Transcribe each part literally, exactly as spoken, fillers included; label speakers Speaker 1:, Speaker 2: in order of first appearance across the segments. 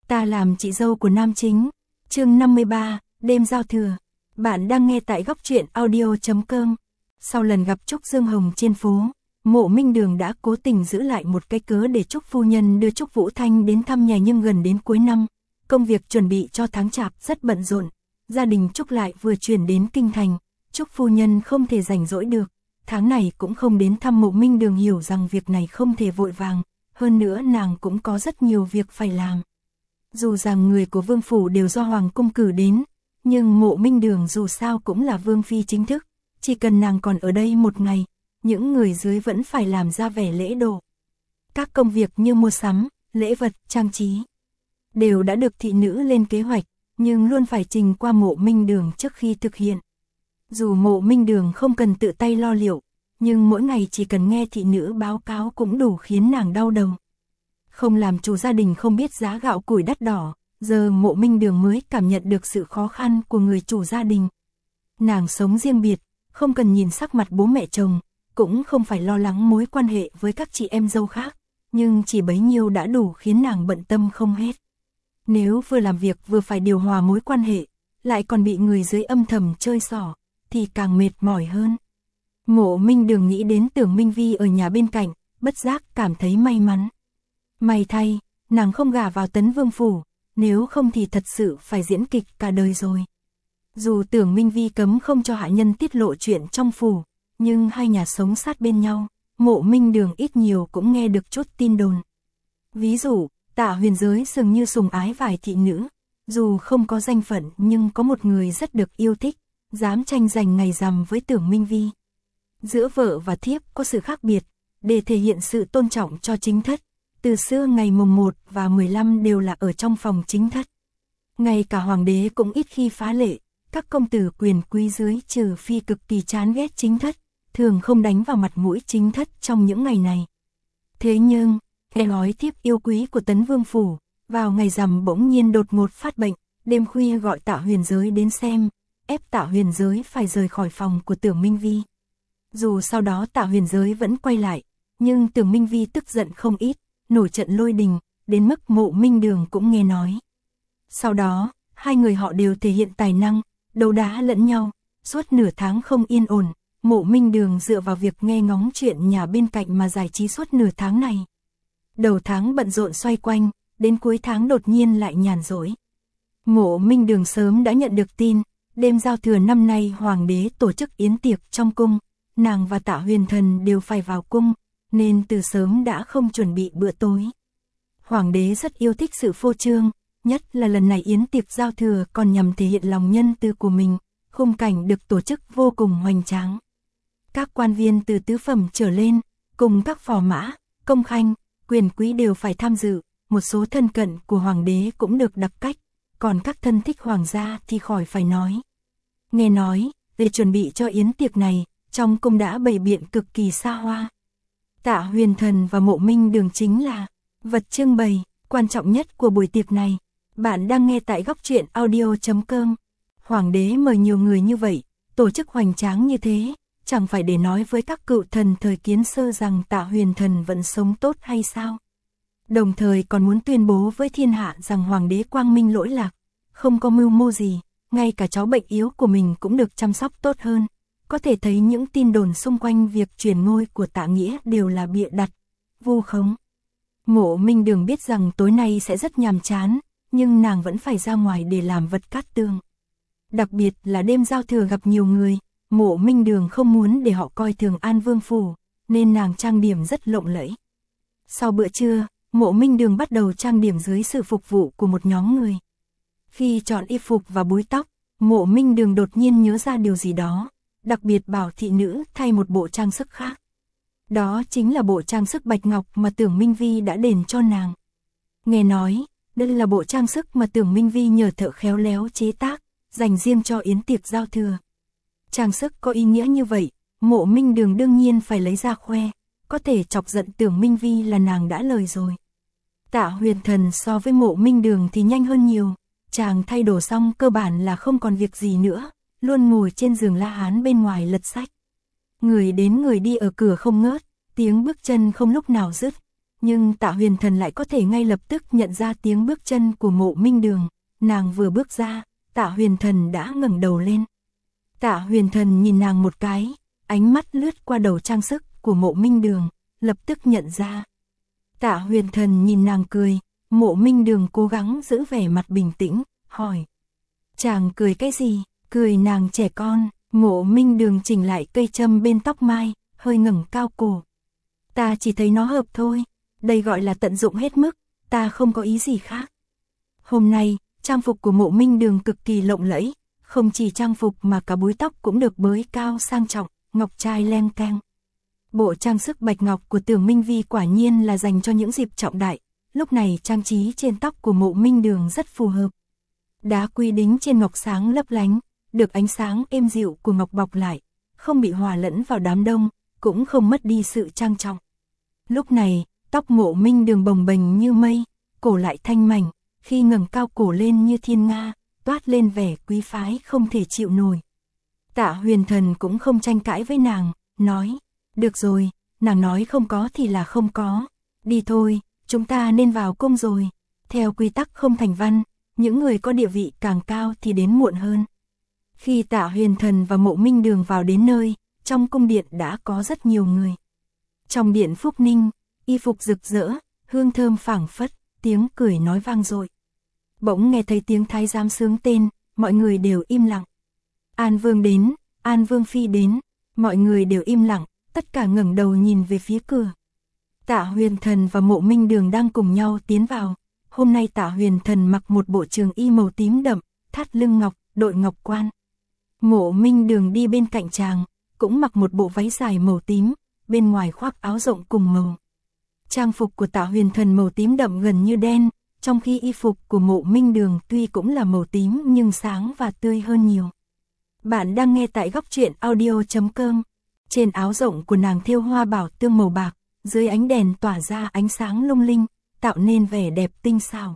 Speaker 1: Ta làm chị dâu của nam chính. Chương năm mươi ba, đêm giao thừa. Bạn đang nghe tại góc truyện audio chấm com. Sau lần gặp Trúc Dương Hồng trên phố, Mộ Minh Đường đã cố tình giữ lại một cái cớ để Trúc phu nhân đưa Trúc Vũ Thanh đến thăm nhà, nhưng gần đến cuối năm, công việc chuẩn bị cho tháng chạp rất bận rộn. Gia đình Trúc lại vừa chuyển đến kinh thành, Trúc phu nhân không thể rảnh rỗi được, tháng này cũng không đến thăm Mộ Minh Đường, hiểu rằng việc này không thể vội vàng, hơn nữa nàng cũng có rất nhiều việc phải làm. Dù rằng người của vương phủ đều do hoàng cung cử đến, nhưng Mộ Minh Đường dù sao cũng là vương phi chính thức, chỉ cần nàng còn ở đây một ngày, những người dưới vẫn phải làm ra vẻ lễ độ. Các công việc như mua sắm, lễ vật, trang trí đều đã được thị nữ lên kế hoạch, nhưng luôn phải trình qua Mộ Minh Đường trước khi thực hiện. Dù Mộ Minh Đường không cần tự tay lo liệu, nhưng mỗi ngày chỉ cần nghe thị nữ báo cáo cũng đủ khiến nàng đau đầu. Không làm chủ gia đình không biết giá gạo củi đắt đỏ, giờ Mộ Minh Đường mới cảm nhận được sự khó khăn của người chủ gia đình. Nàng sống riêng biệt, không cần nhìn sắc mặt bố mẹ chồng, cũng không phải lo lắng mối quan hệ với các chị em dâu khác, nhưng chỉ bấy nhiêu đã đủ khiến nàng bận tâm không hết. Nếu vừa làm việc vừa phải điều hòa mối quan hệ, lại còn bị người dưới âm thầm chơi xỏ, thì càng mệt mỏi hơn. Mộ Minh Đường nghĩ đến Tưởng Minh Vi ở nhà bên cạnh, bất giác cảm thấy may mắn. May thay, nàng không gả vào Tấn Vương phủ, nếu không thì thật sự phải diễn kịch cả đời rồi. Dù Tưởng Minh Vi cấm không cho hạ nhân tiết lộ chuyện trong phủ, nhưng hai nhà sống sát bên nhau, Mộ Minh Đường ít nhiều cũng nghe được chút tin đồn. Ví dụ, Tạ Huyền Giới dường như sùng ái vài thị nữ, dù không có danh phận nhưng có một người rất được yêu thích, dám tranh giành ngày rằm với Tưởng Minh Vi. Giữa vợ và thiếp có sự khác biệt, để thể hiện sự tôn trọng cho chính thất. Từ xưa ngày mùng một và mười lăm đều là ở trong phòng chính thất. Ngay cả hoàng đế cũng ít khi phá lệ, các công tử quyền quý dưới trừ phi cực kỳ chán ghét chính thất, thường không đánh vào mặt mũi chính thất trong những ngày này. Thế nhưng, nghe nói thiếp yêu quý của Tấn Vương phủ, vào ngày rằm bỗng nhiên đột ngột phát bệnh, đêm khuya gọi Tạ Huyền Giới đến xem, ép Tạ Huyền Giới phải rời khỏi phòng của Tưởng Minh Vi. Dù sau đó Tạ Huyền Giới vẫn quay lại, nhưng Tưởng Minh Vi tức giận không ít, nổi trận lôi đình, đến mức Mộ Minh Đường cũng nghe nói. Sau đó, hai người họ đều thể hiện tài năng, đấu đá lẫn nhau, suốt nửa tháng không yên ổn, Mộ Minh Đường dựa vào việc nghe ngóng chuyện nhà bên cạnh mà giải trí suốt nửa tháng này. Đầu tháng bận rộn xoay quanh, đến cuối tháng đột nhiên lại nhàn rỗi. Mộ Minh Đường sớm đã nhận được tin, đêm giao thừa năm nay hoàng đế tổ chức yến tiệc trong cung, nàng và Tạ Huyền Thần đều phải vào cung, nên từ sớm đã không chuẩn bị bữa tối. Hoàng đế rất yêu thích sự phô trương, nhất là lần này yến tiệc giao thừa còn nhằm thể hiện lòng nhân từ của mình, khung cảnh được tổ chức vô cùng hoành tráng. Các quan viên từ tứ phẩm trở lên, cùng các phò mã, công khanh, quyền quý đều phải tham dự, một số thân cận của hoàng đế cũng được đặc cách, còn các thân thích hoàng gia thì khỏi phải nói. Nghe nói, để chuẩn bị cho yến tiệc này, trong cung đã bày biện cực kỳ xa hoa. Tạ Huyền Thần và Mộ Minh Đường chính là vật trưng bày quan trọng nhất của buổi tiệc này. Bạn đang nghe tại góc truyện audio chấm com. Hoàng đế mời nhiều người như vậy, tổ chức hoành tráng như thế, chẳng phải để nói với các cựu thần thời Kiến Sơ rằng Tạ Huyền Thần vẫn sống tốt hay sao? Đồng thời còn muốn tuyên bố với thiên hạ rằng hoàng đế quang minh lỗi lạc, không có mưu mô gì, ngay cả cháu bệnh yếu của mình cũng được chăm sóc tốt hơn. Có thể thấy những tin đồn xung quanh việc truyền ngôi của Tạ Nghĩa đều là bịa đặt, vu khống. Mộ Minh Đường biết rằng tối nay sẽ rất nhàm chán, nhưng nàng vẫn phải ra ngoài để làm vật cát tường. Đặc biệt là đêm giao thừa gặp nhiều người, Mộ Minh Đường không muốn để họ coi thường An Vương phủ, nên nàng trang điểm rất lộng lẫy. Sau bữa trưa, Mộ Minh Đường bắt đầu trang điểm dưới sự phục vụ của một nhóm người. Khi chọn y phục và búi tóc, Mộ Minh Đường đột nhiên nhớ ra điều gì đó, đặc biệt bảo thị nữ thay một bộ trang sức khác. Đó chính là bộ trang sức bạch ngọc mà Tưởng Minh Vi đã đền cho nàng. Nghe nói, đây là bộ trang sức mà Tưởng Minh Vi nhờ thợ khéo léo chế tác, dành riêng cho yến tiệc giao thừa. Trang sức có ý nghĩa như vậy, Mộ Minh Đường đương nhiên phải lấy ra khoe, có thể chọc giận Tưởng Minh Vi là nàng đã lời rồi. Tạ Huyền Thần so với Mộ Minh Đường thì nhanh hơn nhiều, chàng thay đồ xong cơ bản là không còn việc gì nữa, luôn ngồi trên giường la hán bên ngoài lật sách. Người đến người đi ở cửa không ngớt, tiếng bước chân không lúc nào dứt. nhưng Tạ Huyền Thần lại có thể ngay lập tức nhận ra tiếng bước chân của Mộ Minh Đường. Nàng vừa bước ra, Tạ Huyền Thần đã ngẩng đầu lên. Tạ Huyền Thần nhìn nàng một cái, ánh mắt lướt qua đầu trang sức của Mộ Minh Đường, lập tức nhận ra. Tạ Huyền Thần nhìn nàng cười, Mộ Minh Đường cố gắng giữ vẻ mặt bình tĩnh, hỏi. Chàng cười cái gì? Cười nàng trẻ con. Mộ Minh Đường chỉnh lại cây châm bên tóc mai, hơi ngẩng cao cổ. Ta chỉ thấy nó hợp thôi, đây gọi là tận dụng hết mức, ta không có ý gì khác. Hôm nay, trang phục của Mộ Minh Đường cực kỳ lộng lẫy, không chỉ trang phục mà cả búi tóc cũng được bới cao sang trọng, ngọc trai leng keng. Bộ trang sức bạch ngọc của Tưởng Minh Vi quả nhiên là dành cho những dịp trọng đại, lúc này trang trí trên tóc của Mộ Minh Đường rất phù hợp. Đá quy đính trên ngọc sáng lấp lánh, được ánh sáng êm dịu của ngọc bọc lại, không bị hòa lẫn vào đám đông, cũng không mất đi sự trang trọng. Lúc này, tóc Mộ Minh Đường bồng bềnh như mây, cổ lại thanh mảnh, khi ngẩng cao cổ lên như thiên nga, toát lên vẻ quý phái không thể chịu nổi. Tạ Huyền Thần cũng không tranh cãi với nàng, nói, được rồi, nàng nói không có thì là không có, đi thôi, chúng ta nên vào cung rồi. Theo quy tắc không thành văn, những người có địa vị càng cao thì đến muộn hơn. Khi Tạ Huyền Thần và Mộ Minh Đường vào đến nơi, trong cung điện đã có rất nhiều người. Trong điện Phúc Ninh, y phục rực rỡ, hương thơm phảng phất, tiếng cười nói vang dội. Bỗng nghe thấy tiếng thái giám xướng tên, mọi người đều im lặng. An Vương đến, An Vương Phi đến, mọi người đều im lặng, tất cả ngẩng đầu nhìn về phía cửa. Tạ Huyền Thần và Mộ Minh Đường đang cùng nhau tiến vào. Hôm nay Tạ Huyền Thần mặc một bộ trường y màu tím đậm, thắt lưng ngọc, đội ngọc quan. Mộ Minh Đường đi bên cạnh chàng, cũng mặc một bộ váy dài màu tím, bên ngoài khoác áo rộng cùng màu. Trang phục của Tạ Huyền Thần màu tím đậm gần như đen, trong khi y phục của Mộ Minh Đường tuy cũng là màu tím nhưng sáng và tươi hơn nhiều. Bạn đang nghe tại góc truyện audio chấm com. Trên áo rộng của nàng thêu hoa bảo tương màu bạc, dưới ánh đèn tỏa ra ánh sáng lung linh, tạo nên vẻ đẹp tinh xảo.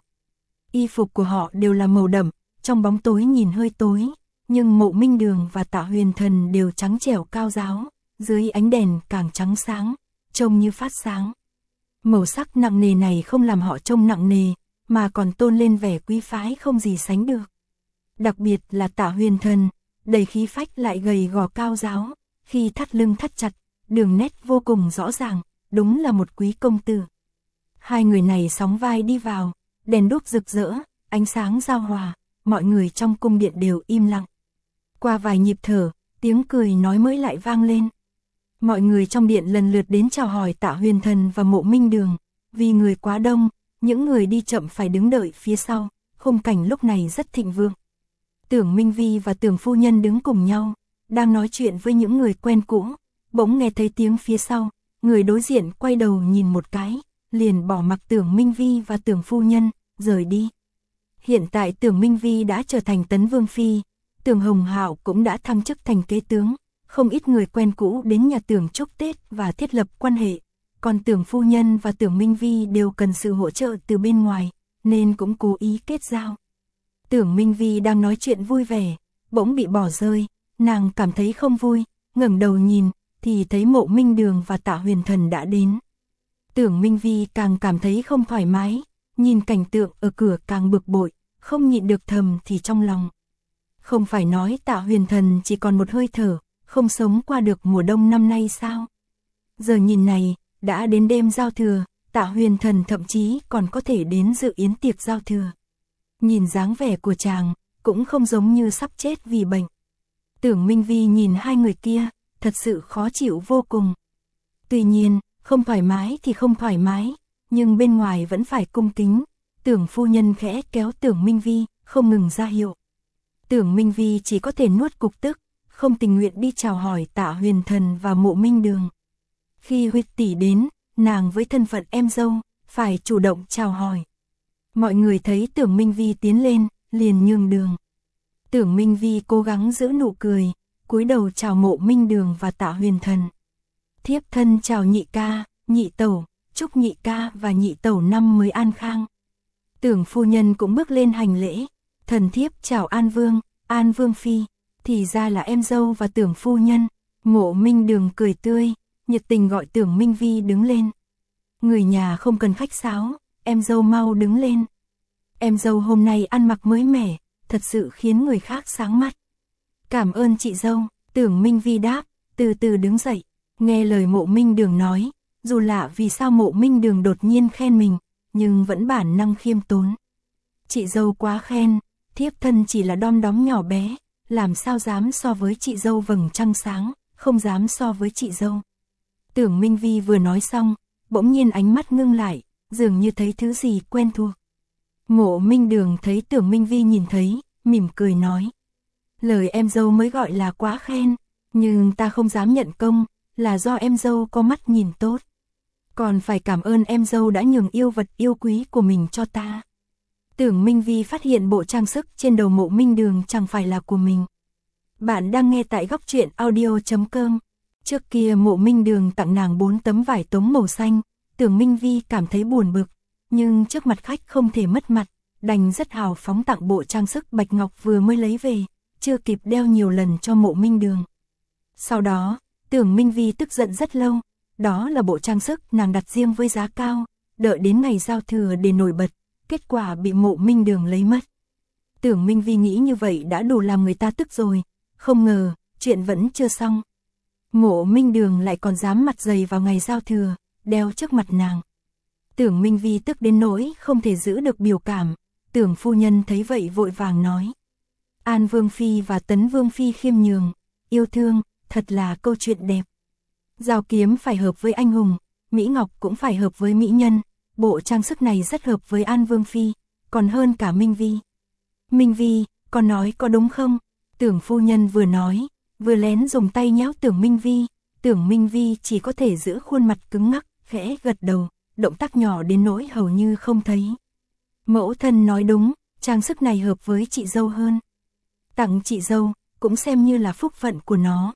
Speaker 1: Y phục của họ đều là màu đậm, trong bóng tối nhìn hơi tối, nhưng Mộ Minh Đường và Tạ Huyền Thần đều trắng trẻo cao ráo, dưới ánh đèn càng trắng sáng, trông như phát sáng. Màu sắc nặng nề này không làm họ trông nặng nề, mà còn tôn lên vẻ quý phái không gì sánh được. Đặc biệt là Tạ Huyền Thần, đầy khí phách lại gầy gò cao ráo, khi thắt lưng thắt chặt, đường nét vô cùng rõ ràng, đúng là một quý công tử. Hai người này sóng vai đi vào, đèn đuốc rực rỡ, ánh sáng giao hòa, mọi người trong cung điện đều im lặng. Qua vài nhịp thở, tiếng cười nói mới lại vang lên. Mọi người trong điện lần lượt đến chào hỏi Tạ Huyền Thần và Mộ Minh Đường, vì người quá đông, những người đi chậm phải đứng đợi phía sau, khung cảnh lúc này rất thịnh vượng. Tưởng Minh Vi và Tưởng phu nhân đứng cùng nhau, đang nói chuyện với những người quen cũ, bỗng nghe thấy tiếng phía sau, người đối diện quay đầu nhìn một cái, liền bỏ mặc Tưởng Minh Vi và Tưởng phu nhân, rời đi. Hiện tại Tưởng Minh Vi đã trở thành Tấn Vương Phi, Tưởng Hồng Hạo cũng đã thăng chức thành kế tướng, không ít người quen cũ đến nhà Tưởng chúc Tết và thiết lập quan hệ, còn Tưởng phu nhân và Tưởng Minh Vi đều cần sự hỗ trợ từ bên ngoài, nên cũng cố ý kết giao. Tưởng Minh Vi đang nói chuyện vui vẻ, bỗng bị bỏ rơi, nàng cảm thấy không vui, ngẩng đầu nhìn, thì thấy Mộ Minh Đường và Tạ Huyền Thần đã đến. Tưởng Minh Vi càng cảm thấy không thoải mái, nhìn cảnh tượng ở cửa càng bực bội, không nhịn được thầm thì trong lòng. Không phải nói Tạ Huyền Thần chỉ còn một hơi thở, không sống qua được mùa đông năm nay sao? Giờ nhìn này, đã đến đêm giao thừa, Tạ Huyền Thần thậm chí còn có thể đến dự yến tiệc giao thừa. Nhìn dáng vẻ của chàng, cũng không giống như sắp chết vì bệnh. Tưởng Minh Vi nhìn hai người kia, thật sự khó chịu vô cùng. Tuy nhiên, không thoải mái thì không thoải mái, nhưng bên ngoài vẫn phải cung kính. Tưởng phu nhân khẽ kéo Tưởng Minh Vi, không ngừng ra hiệu. Tưởng Minh Vi chỉ có thể nuốt cục tức, không tình nguyện đi chào hỏi Tạ Huyền Thần và Mộ Minh Đường. Khi huyết tỷ đến, nàng với thân phận em dâu, phải chủ động chào hỏi. Mọi người thấy Tưởng Minh Vi tiến lên, liền nhường đường. Tưởng Minh Vi cố gắng giữ nụ cười, cúi đầu chào Mộ Minh Đường và Tạ Huyền Thần. Thiếp thân chào nhị ca, nhị tẩu, chúc nhị ca và nhị tẩu năm mới an khang. Tưởng phu nhân cũng bước lên hành lễ, thần thiếp chào An Vương, An Vương Phi, thì ra là em dâu và Tưởng phu nhân. Mộ Minh Đường cười tươi, nhiệt tình gọi Tưởng Minh Vi đứng lên. người nhà không cần khách sáo, em dâu mau đứng lên. Em dâu hôm nay ăn mặc mới mẻ, thật sự khiến người khác sáng mắt. Cảm ơn chị dâu, Tưởng Minh Vi đáp, từ từ đứng dậy, nghe lời Mộ Minh Đường nói, dù lạ vì sao Mộ Minh Đường đột nhiên khen mình, nhưng vẫn bản năng khiêm tốn. Chị dâu quá khen, thiếp thân chỉ là đom đóm nhỏ bé, làm sao dám so với chị dâu vầng trăng sáng, không dám so với chị dâu. Tưởng Minh Vi vừa nói xong, bỗng nhiên ánh mắt ngưng lại, dường như thấy thứ gì quen thuộc. Mộ Minh Đường thấy Tưởng Minh Vi nhìn thấy, mỉm cười nói. Lời em dâu mới gọi là quá khen, nhưng ta không dám nhận công, là do em dâu có mắt nhìn tốt. Còn phải cảm ơn em dâu đã nhường yêu vật yêu quý của mình cho ta. Tưởng Minh Vi phát hiện bộ trang sức trên đầu Mộ Minh Đường chẳng phải là của mình. Bạn đang nghe tại góc truyện audio chấm com. Trước kia Mộ Minh Đường tặng nàng bốn tấm vải tống màu xanh, Tưởng Minh Vi cảm thấy buồn bực, nhưng trước mặt khách không thể mất mặt, đành rất hào phóng tặng bộ trang sức bạch ngọc vừa mới lấy về, chưa kịp đeo nhiều lần cho Mộ Minh Đường. Sau đó, Tưởng Minh Vi tức giận rất lâu, đó là bộ trang sức nàng đặt riêng với giá cao, đợi đến ngày giao thừa để nổi bật, kết quả bị Mộ Minh Đường lấy mất. Tưởng Minh Vi nghĩ như vậy đã đủ làm người ta tức rồi, không ngờ, chuyện vẫn chưa xong. Mộ Minh Đường lại còn dám mặt dày vào ngày giao thừa, đeo trước mặt nàng. Tưởng Minh Vi tức đến nỗi không thể giữ được biểu cảm, Tưởng phu nhân thấy vậy vội vàng nói. An Vương Phi và Tấn Vương Phi khiêm nhường, yêu thương, thật là câu chuyện đẹp. Dao kiếm phải hợp với anh hùng, Mỹ Ngọc cũng phải hợp với mỹ nhân, bộ trang sức này rất hợp với An Vương Phi, còn hơn cả Minh Vi. Minh Vi, con nói có đúng không? Tưởng phu nhân vừa nói, vừa lén dùng tay nhéo Tưởng Minh Vi, Tưởng Minh Vi chỉ có thể giữ khuôn mặt cứng ngắc, khẽ gật đầu, động tác nhỏ đến nỗi hầu như không thấy. Mẫu thân nói đúng, trang sức này hợp với chị dâu hơn. Tặng chị dâu, cũng xem như là phúc phận của nó.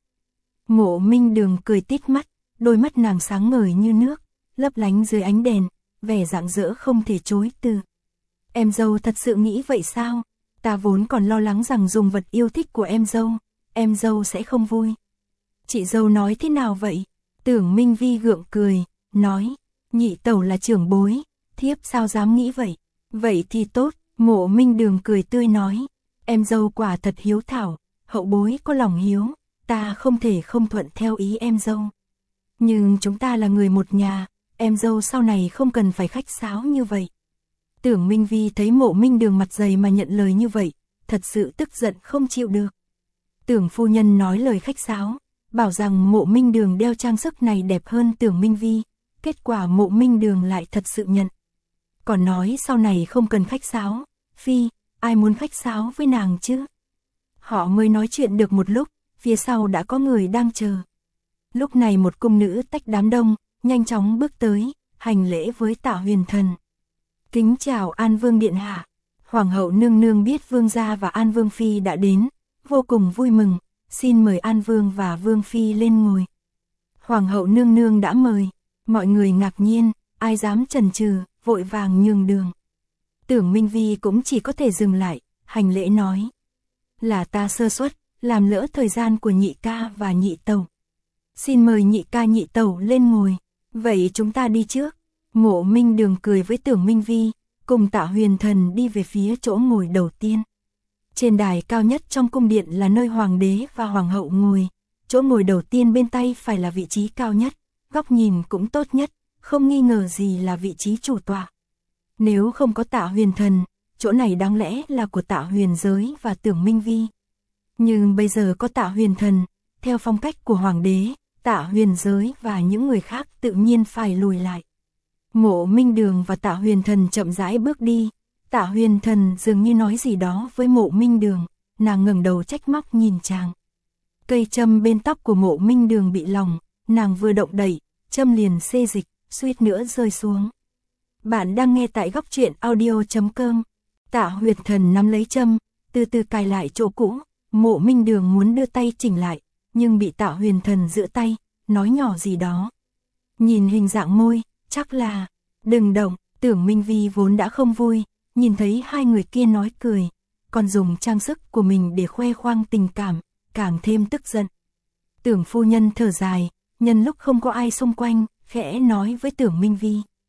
Speaker 1: Mộ Minh Đường cười tít mắt, đôi mắt nàng sáng ngời như nước, lấp lánh dưới ánh đèn, vẻ rạng rỡ không thể chối từ. Em dâu thật sự nghĩ vậy sao? Ta vốn còn lo lắng rằng dùng vật yêu thích của em dâu, em dâu sẽ không vui. Chị dâu nói thế nào vậy? Tưởng Minh Vi gượng cười, nói, nhị tẩu là trưởng bối, thiếp sao dám nghĩ vậy? Vậy thì tốt, Mộ Minh Đường cười tươi nói, em dâu quả thật hiếu thảo, hậu bối có lòng hiếu, ta không thể không thuận theo ý em dâu. Nhưng chúng ta là người một nhà, em dâu sau này không cần phải khách sáo như vậy. Tưởng Minh Vi thấy Mộ Minh Đường mặt dày mà nhận lời như vậy, thật sự tức giận không chịu được. Tưởng phu nhân nói lời khách sáo, bảo rằng Mộ Minh Đường đeo trang sức này đẹp hơn Tưởng Minh Vi, kết quả Mộ Minh Đường lại thật sự nhận. Còn nói sau này không cần khách sáo, Phi, ai muốn khách sáo với nàng chứ? Họ mới nói chuyện được một lúc, phía sau đã có người đang chờ. Lúc này một cung nữ tách đám đông, nhanh chóng bước tới, hành lễ với Tạ Huyền Thần. Kính chào An Vương điện hạ. Hoàng hậu nương nương biết Vương gia và An Vương Phi đã đến, vô cùng vui mừng, xin mời An Vương và Vương Phi lên ngồi. Hoàng hậu nương nương đã mời, mọi người ngạc nhiên, ai dám chần chừ, vội vàng nhường đường. Tưởng Minh Vi cũng chỉ có thể dừng lại, hành lễ nói. Là ta sơ suất, làm lỡ thời gian của nhị ca và nhị tẩu. Xin mời nhị ca nhị tẩu lên ngồi, vậy chúng ta đi trước. Mộ Minh Đường cười với Tưởng Minh Vi, cùng Tạ Huyền Thần đi về phía chỗ ngồi đầu tiên. Trên đài cao nhất trong cung điện là nơi hoàng đế và hoàng hậu ngồi, chỗ ngồi đầu tiên bên tay phải là vị trí cao nhất, góc nhìn cũng tốt nhất, không nghi ngờ gì là vị trí chủ tọa. Nếu không có Tạ Huyền Thần, chỗ này đáng lẽ là của Tạ Huyền Giới và Tưởng Minh Vi. Nhưng bây giờ có Tạ Huyền Thần, theo phong cách của hoàng đế, Tạ Huyền Giới và những người khác tự nhiên phải lùi lại. Mộ Minh Đường và Tạ Huyền Thần chậm rãi bước đi, Tạ Huyền Thần dường như nói gì đó với Mộ Minh Đường, nàng ngẩng đầu trách móc nhìn chàng. Cây châm bên tóc của Mộ Minh Đường bị lỏng, nàng vừa động đẩy, châm liền xê dịch, suýt nữa rơi xuống. Bạn đang nghe tại góc truyện audio chấm com. Tạ Huyền Thần nắm lấy châm, từ từ cài lại chỗ cũ, Mộ Minh Đường muốn đưa tay chỉnh lại, nhưng bị Tạ Huyền Thần giữ tay, nói nhỏ gì đó. Nhìn hình dạng môi, chắc là, đừng động. Tưởng Minh Vi vốn đã không vui, nhìn thấy hai người kia nói cười, còn dùng trang sức của mình để khoe khoang tình cảm, càng thêm tức giận. Tưởng phu nhân thở dài, nhân lúc không có ai xung quanh, khẽ nói với Tưởng Minh Vi.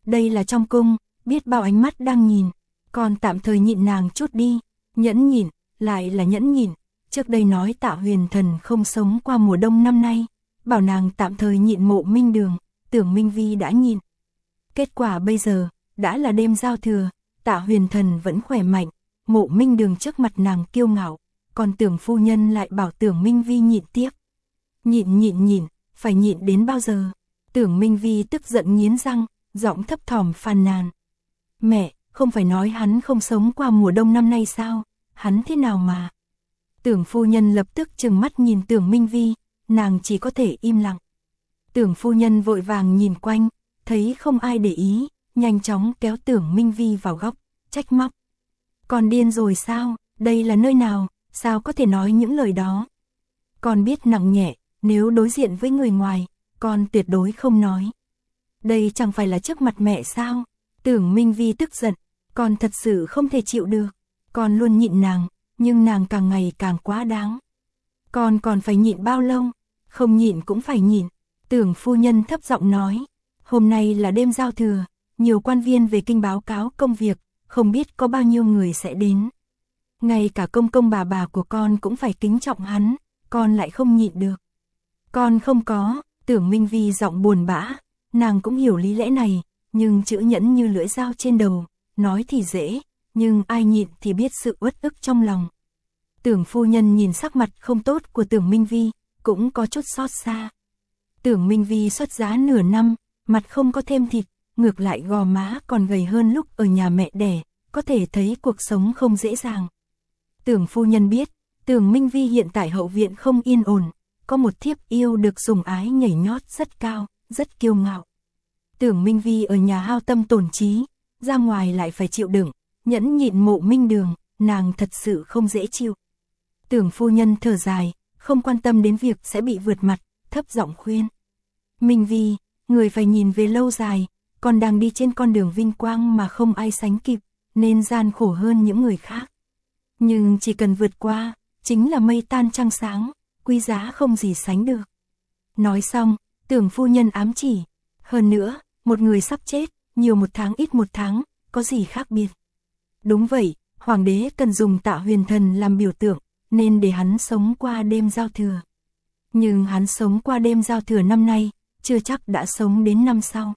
Speaker 1: đây là trong cung, biết bao ánh mắt đang nhìn, con tạm thời nhịn nàng chút đi, nhẫn nhịn, lại là nhẫn nhịn, trước đây nói Tạ Huyền Thần không sống qua mùa đông năm nay, bảo nàng tạm thời nhịn Mộ Minh Đường, Tưởng Minh Vi đã nhịn. Kết quả bây giờ, đã là đêm giao thừa, Tạ Huyền Thần vẫn khỏe mạnh, Mộ Minh Đường trước mặt nàng kiêu ngạo, còn Tưởng phu nhân lại bảo Tưởng Minh Vi nhịn tiếp. Nhịn nhịn nhịn, phải nhịn đến bao giờ? Tưởng Minh Vi tức giận nghiến răng, giọng thấp thỏm phàn nàn. Mẹ, không phải nói hắn không sống qua mùa đông năm nay sao? Hắn thế nào mà? Tưởng phu nhân lập tức trừng mắt nhìn Tưởng Minh Vi, nàng chỉ có thể im lặng. Tưởng phu nhân vội vàng nhìn quanh, thấy không ai để ý, nhanh chóng kéo Tưởng Minh Vi vào góc, trách móc. Con điên rồi sao? Đây là nơi nào? Sao có thể nói những lời đó? Con biết nặng nhẹ, nếu đối diện với người ngoài, con tuyệt đối không nói. Đây chẳng phải là trước mặt mẹ sao? Tưởng Minh Vi tức giận, con thật sự không thể chịu được. Con luôn nhịn nàng, nhưng nàng càng ngày càng quá đáng. Con còn phải nhịn bao lâu? Không nhịn cũng phải nhịn. Tưởng phu nhân thấp giọng nói, hôm nay là đêm giao thừa, nhiều quan viên về kinh báo cáo công việc, không biết có bao nhiêu người sẽ đến. Ngay cả công công bà bà của con cũng phải kính trọng hắn, con lại không nhịn được. Con không có, Tưởng Minh Vi giọng buồn bã, nàng cũng hiểu lý lẽ này, nhưng chữ nhẫn như lưỡi dao trên đầu, nói thì dễ, nhưng ai nhịn thì biết sự uất ức trong lòng. Tưởng phu nhân nhìn sắc mặt không tốt của Tưởng Minh Vi, cũng có chút xót xa. Tưởng Minh Vi xuất giá nửa năm, mặt không có thêm thịt, ngược lại gò má còn gầy hơn lúc ở nhà mẹ đẻ, có thể thấy cuộc sống không dễ dàng. Tưởng phu nhân biết, Tưởng Minh Vi hiện tại hậu viện không yên ổn, có một thiếp yêu được sủng ái nhảy nhót rất cao, rất kiêu ngạo. Tưởng Minh Vi ở nhà hao tâm tổn trí, ra ngoài lại phải chịu đựng, nhẫn nhịn Mộ Minh Đường, nàng thật sự không dễ chịu. Tưởng phu nhân thở dài, không quan tâm đến việc sẽ bị vượt mặt, thấp giọng khuyên. Minh Vi, người phải nhìn về lâu dài, còn đang đi trên con đường vinh quang mà không ai sánh kịp, nên gian khổ hơn những người khác. Nhưng chỉ cần vượt qua, chính là mây tan trăng sáng, quý giá không gì sánh được. Nói xong, Tưởng phu nhân ám chỉ, hơn nữa, một người sắp chết, nhiều một tháng ít một tháng, có gì khác biệt. Đúng vậy, hoàng đế cần dùng Tạ Huyền Thần làm biểu tượng, nên để hắn sống qua đêm giao thừa. Nhưng hắn sống qua đêm giao thừa năm nay, chưa chắc đã sống đến năm sau.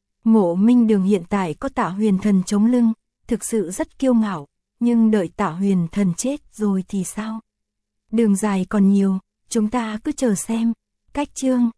Speaker 1: Mộ Minh Đường hiện tại có Tạ Huyền Thần chống lưng, thực sự rất kiêu ngạo, nhưng đợi Tạ Huyền Thần chết rồi thì sao? Đường dài còn nhiều, chúng ta cứ chờ xem. Cách chương